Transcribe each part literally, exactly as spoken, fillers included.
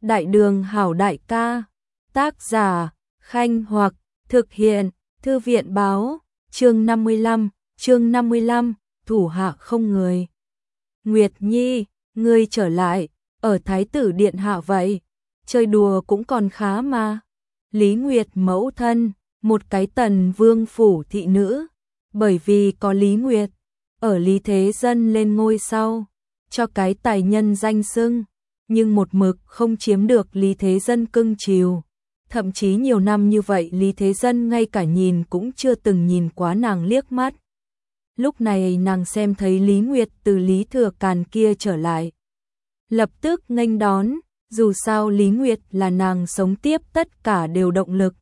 Đại đường hảo đại ca. Tác giả, Khanh Hoặc, thực hiện, Thư viện báo, chương năm mươi lăm, chương năm mươi lăm, thủ hạ không người. Nguyệt Nhi, ngươi trở lại, ở Thái tử điện hạ vậy, chơi đùa cũng còn khá mà. Lý Nguyệt mẫu thân, một cái Tần vương phủ thị nữ, bởi vì có Lý Nguyệt, ở Lý Thế Dân lên ngôi sau, cho cái tài nhân danh xưng, nhưng một mực không chiếm được Lý Thế Dân cưng chiều. Thậm chí nhiều năm như vậy Lý Thế Dân ngay cả nhìn cũng chưa từng nhìn quá nàng liếc mắt. Lúc này nàng xem thấy Lý Nguyệt từ Lý Thừa Càn kia trở lại, lập tức nghênh đón, dù sao Lý Nguyệt là nàng sống tiếp tất cả đều động lực.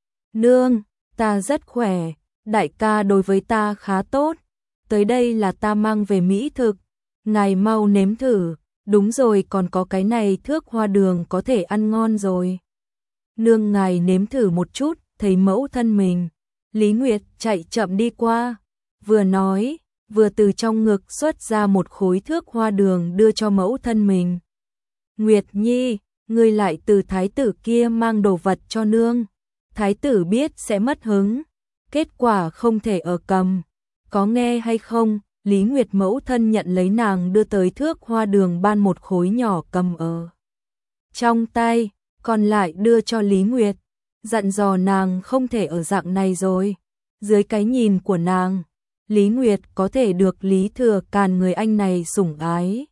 Nương, ta rất khỏe, đại ca đối với ta khá tốt, tới đây là ta mang về mỹ thực, ngài mau nếm thử, đúng rồi còn có cái này thước hoa đường có thể ăn ngon rồi. Nương ngài nếm thử một chút, thấy mẫu thân mình. Lý Nguyệt chạy chậm đi qua, vừa nói, vừa từ trong ngực xuất ra một khối thước hoa đường đưa cho mẫu thân mình. Nguyệt Nhi, ngươi lại từ thái tử kia mang đồ vật cho nương. Thái tử biết sẽ mất hứng, kết quả không thể ở cầm. Có nghe hay không? Lý Nguyệt mẫu thân nhận lấy nàng đưa tới thước hoa đường ban một khối nhỏ cầm ở trong tay, còn lại đưa cho Lý Nguyệt, dặn dò nàng không thể ở dạng này rồi. Dưới cái nhìn của nàng, Lý Nguyệt có thể được Lý Thừa Càn người anh này sủng ái,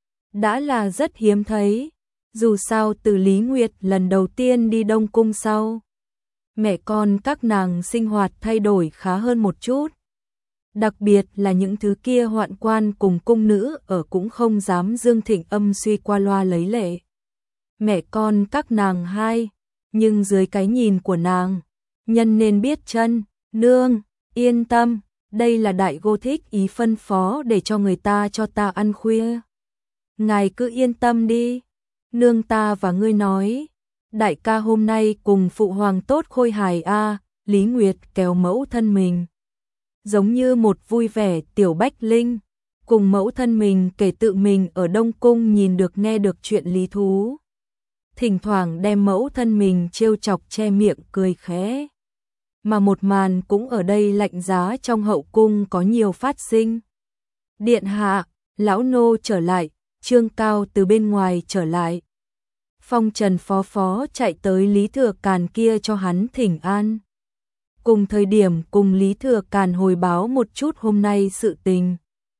đã là rất hiếm thấy. Dù sao từ Lý Nguyệt lần đầu tiên đi Đông Cung sau, mẹ con các nàng sinh hoạt thay đổi khá hơn một chút. Đặc biệt là những thứ kia hoạn quan cùng cung nữ ở cũng không dám dương thịnh âm suy qua loa lấy lệ. Mẹ con các nàng hai, nhưng dưới cái nhìn của nàng, nhân nên biết chân, nương, yên tâm, đây là đại cô thích ý phân phó để cho người ta cho ta ăn khuya. Ngài cứ yên tâm đi, nương ta và ngươi nói, đại ca hôm nay cùng phụ hoàng tốt khôi hài a. Lý Nguyệt kéo mẫu thân mình, giống như một vui vẻ tiểu bách linh, cùng mẫu thân mình kể tự mình ở Đông Cung nhìn được nghe được chuyện lý thú. Thỉnh thoảng đem mẫu thân mình trêu chọc che miệng cười khẽ. Mà một màn cũng ở đây lạnh giá trong hậu cung có nhiều phát sinh. Điện hạ, lão nô trở lại, Trương Cao từ bên ngoài trở lại. Phong Trần phó phó chạy tới Lý Thừa Càn kia cho hắn thỉnh an. Cùng thời điểm cùng Lý Thừa Càn hồi báo một chút hôm nay sự tình.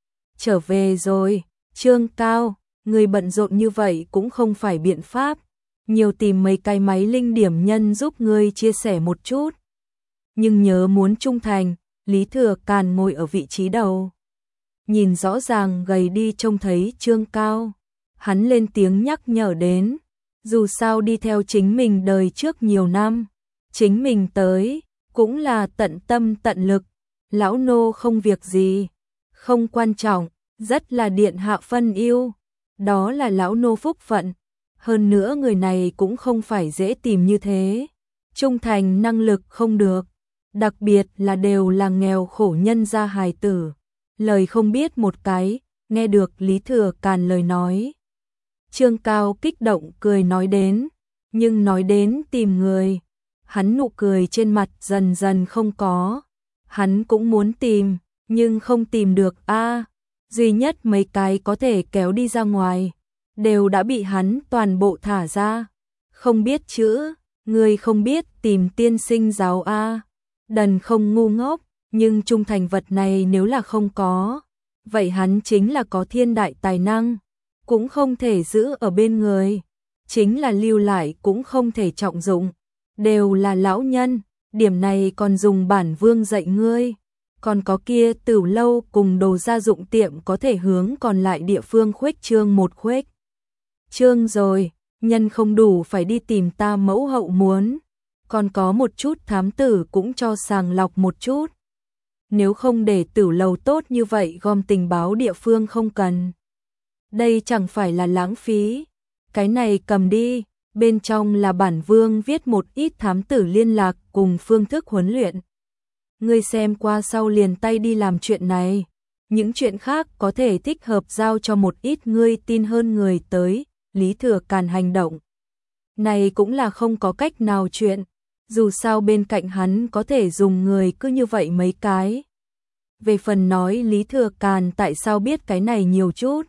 Trở về rồi, Trương Cao, người bận rộn như vậy cũng không phải biện pháp. Nhiều tìm mấy cái máy linh điểm nhân giúp ngươi chia sẻ một chút. Nhưng nhớ muốn trung thành, Lý Thừa Càn ngồi ở vị trí đầu. Nhìn rõ ràng gầy đi trông thấy Trương Cao. Hắn lên tiếng nhắc nhở đến. Dù sao đi theo chính mình đời trước nhiều năm. Chính mình tới, cũng là tận tâm tận lực. Lão nô không việc gì, không quan trọng, rất là điện hạ phân yêu. Đó là lão nô phúc phận. Hơn nữa người này cũng không phải dễ tìm như thế. Trung thành năng lực không được. Đặc biệt là đều là nghèo khổ nhân gia hài tử. Lời không biết một cái, nghe được Lý Thừa Càn lời nói. Trương Cao kích động cười nói đến, nhưng nói đến tìm người. Hắn nụ cười trên mặt dần dần không có. Hắn cũng muốn tìm, nhưng không tìm được a. Duy nhất mấy cái có thể kéo đi ra ngoài, đều đã bị hắn toàn bộ thả ra. Không biết chữ, người không biết tìm tiên sinh giáo a. Đần không ngu ngốc, nhưng trung thành vật này nếu là không có, vậy hắn chính là có thiên đại tài năng, cũng không thể giữ ở bên người, chính là lưu lại cũng không thể trọng dụng, đều là lão nhân, điểm này còn dùng bản vương dạy ngươi. Còn có kia Tửu lâu cùng đồ gia dụng tiệm có thể hướng còn lại địa phương khuếch trương một khuếch trương rồi, nhân không đủ phải đi tìm ta mẫu hậu muốn, còn có một chút thám tử cũng cho sàng lọc một chút. Nếu không để Tửu lầu tốt như vậy gom tình báo địa phương không cần. Đây chẳng phải là lãng phí. Cái này cầm đi, bên trong là bản vương viết một ít thám tử liên lạc cùng phương thức huấn luyện. Ngươi xem qua sau liền tay đi làm chuyện này. Những chuyện khác có thể thích hợp giao cho một ít ngươi tin hơn người tới. Lý Thừa Càn hành động Này cũng là không có cách nào chuyện, dù sao bên cạnh hắn có thể dùng người cứ như vậy mấy cái. Về phần nói Lý Thừa Càn tại sao biết cái này nhiều chút,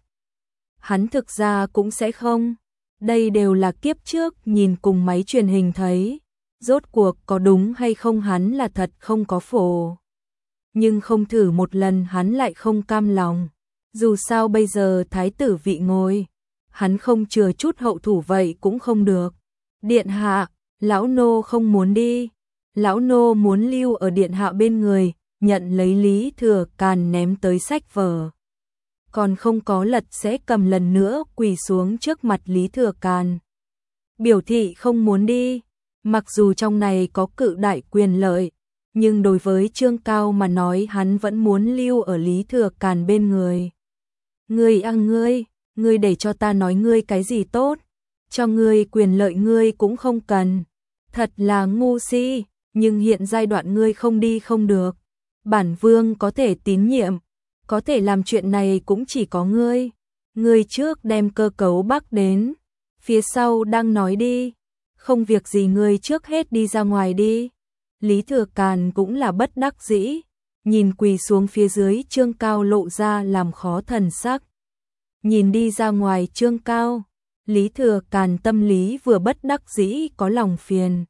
hắn thực ra cũng sẽ không. Đây đều là kiếp trước nhìn cùng máy truyền hình thấy, rốt cuộc có đúng hay không hắn là thật không có phổ. Nhưng không thử một lần hắn lại không cam lòng. Dù sao bây giờ thái tử vị ngồi, hắn không chừa chút hậu thủ vậy cũng không được. Điện hạ, lão nô không muốn đi. Lão nô muốn lưu ở điện hạ bên người, nhận lấy Lý Thừa Càn ném tới sách vở. Còn không có lật sẽ cầm lần nữa quỳ xuống trước mặt Lý Thừa Càn. Biểu thị không muốn đi, mặc dù trong này có cự đại quyền lợi, nhưng đối với Trương Cao mà nói hắn vẫn muốn lưu ở Lý Thừa Càn bên người. Ngươi ăn ngươi, ngươi để cho ta nói ngươi cái gì tốt, cho ngươi quyền lợi ngươi cũng không cần. Thật là ngu si, nhưng hiện giai đoạn ngươi không đi không được. Bản vương có thể tín nhiệm, có thể làm chuyện này cũng chỉ có ngươi. Ngươi trước đem cơ cấu bắc đến, phía sau đang nói đi. Không việc gì ngươi trước hết đi ra ngoài đi. Lý Thừa Càn cũng là bất đắc dĩ, nhìn quỳ xuống phía dưới Trương Cao lộ ra làm khó thần sắc. Nhìn đi ra ngoài Trương Cao, Lý Thừa Càn tâm lý vừa bất đắc dĩ có lòng phiền.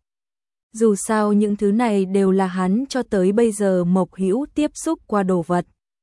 Dù sao những thứ này đều là hắn cho tới bây giờ Mộc Hữu tiếp xúc qua đồ vật.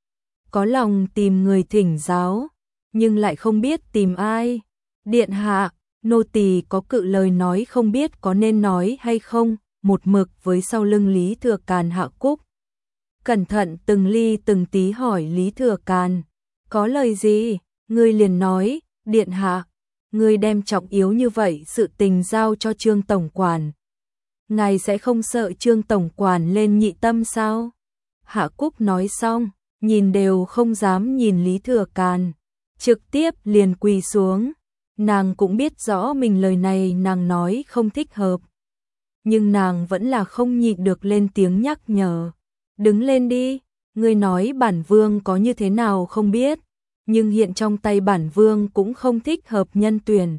Có lòng tìm người thỉnh giáo, nhưng lại không biết tìm ai. Điện hạ, nô tỳ có cự lời nói không biết có nên nói hay không, một mực với sau lưng Lý Thừa Càn hạ cúc. Cẩn thận từng ly từng tí hỏi Lý Thừa Càn, có lời gì, ngươi liền nói, điện hạ, ngươi đem trọng yếu như vậy sự tình giao cho Trương Tổng Quản. Ngài sẽ không sợ Trương Tổng Quản lên nhị tâm sao? Hạ Cúc nói xong, nhìn đều không dám nhìn Lý Thừa Càn, trực tiếp liền quỳ xuống. Nàng cũng biết rõ mình lời này nàng nói không thích hợp, nhưng nàng vẫn là không nhịn được lên tiếng nhắc nhở. Đứng lên đi, ngươi nói bản vương có như thế nào không biết, nhưng hiện trong tay bản vương cũng không thích hợp nhân tuyển.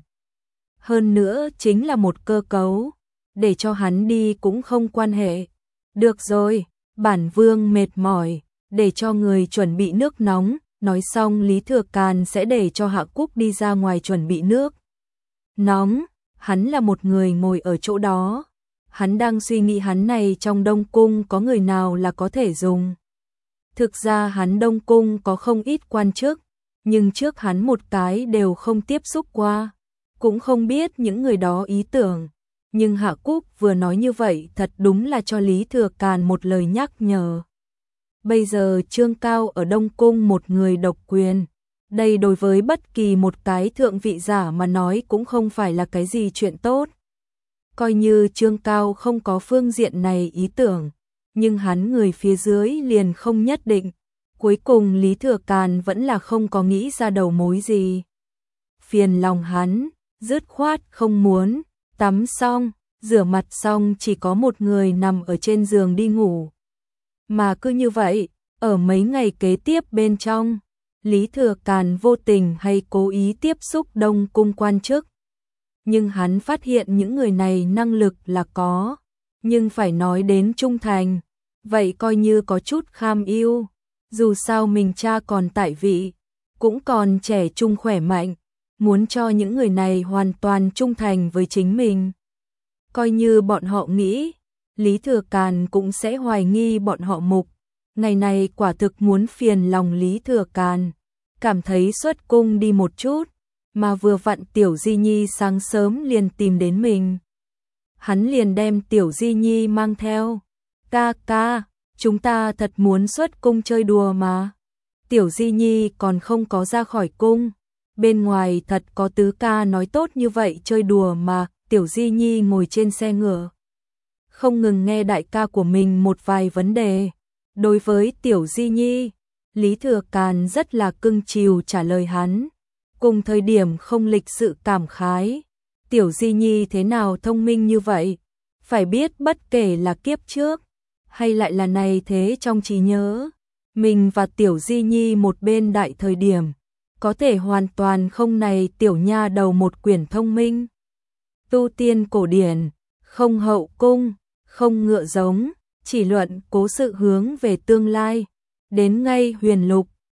Hơn nữa chính là một cơ cấu, để cho hắn đi cũng không quan hệ. Được rồi, bản vương mệt mỏi, để cho người chuẩn bị nước nóng. Nói xong Lý Thừa Càn sẽ để cho Hạ Cúc đi ra ngoài chuẩn bị nước nóng. Hắn là một người ngồi ở chỗ đó, hắn đang suy nghĩ hắn này trong Đông Cung có người nào là có thể dùng. Thực ra hắn Đông Cung có không ít quan chức, nhưng trước hắn một cái đều không tiếp xúc qua, cũng không biết những người đó ý tưởng. Nhưng Hạ Cúc vừa nói như vậy thật đúng là cho Lý Thừa Càn một lời nhắc nhở. Bây giờ Trương Cao ở Đông Cung một người độc quyền, đây đối với bất kỳ một cái thượng vị giả mà nói cũng không phải là cái gì chuyện tốt. Coi như Trương Cao không có phương diện này ý tưởng, nhưng hắn người phía dưới liền không nhất định. Cuối cùng Lý Thừa Càn vẫn là không có nghĩ ra đầu mối gì. Phiền lòng hắn, dứt khoát không muốn, tắm xong, rửa mặt xong chỉ có một người nằm ở trên giường đi ngủ. Mà cứ như vậy, ở mấy ngày kế tiếp bên trong, Lý Thừa Càn vô tình hay cố ý tiếp xúc Đông Cung quan chức. Nhưng hắn phát hiện những người này năng lực là có, nhưng phải nói đến trung thành, vậy coi như có chút kham ưu. Dù sao mình cha còn tại vị, cũng còn trẻ trung khỏe mạnh, muốn cho những người này hoàn toàn trung thành với chính mình. Coi như bọn họ nghĩ, Lý Thừa Càn cũng sẽ hoài nghi bọn họ mục. Ngày này quả thực muốn phiền lòng Lý Thừa Càn, cảm thấy xuất cung đi một chút, mà vừa vặn Tiểu Di Nhi sáng sớm liền tìm đến mình. Hắn liền đem Tiểu Di Nhi mang theo. Ca ca, chúng ta thật muốn xuất cung chơi đùa mà. Tiểu Di Nhi còn không có ra khỏi cung, bên ngoài thật có tứ ca nói tốt như vậy chơi đùa mà. Tiểu Di Nhi ngồi trên xe ngựa, không ngừng nghe đại ca của mình một vài vấn đề. Đối với Tiểu Di Nhi, Lý Thừa Càn rất là cưng chiều trả lời hắn, cùng thời điểm không lịch sự cảm khái. Tiểu Di Nhi thế nào thông minh như vậy, phải biết bất kể là kiếp trước, hay lại là này thế trong trí nhớ, mình và Tiểu Di Nhi một bên đại thời điểm, có thể hoàn toàn không này tiểu nha đầu một quyển thông minh. tu tiên cổ điển, không hậu cung, không ngựa giống, chỉ luận cố sự hướng về tương lai. Đến ngay huyền lục,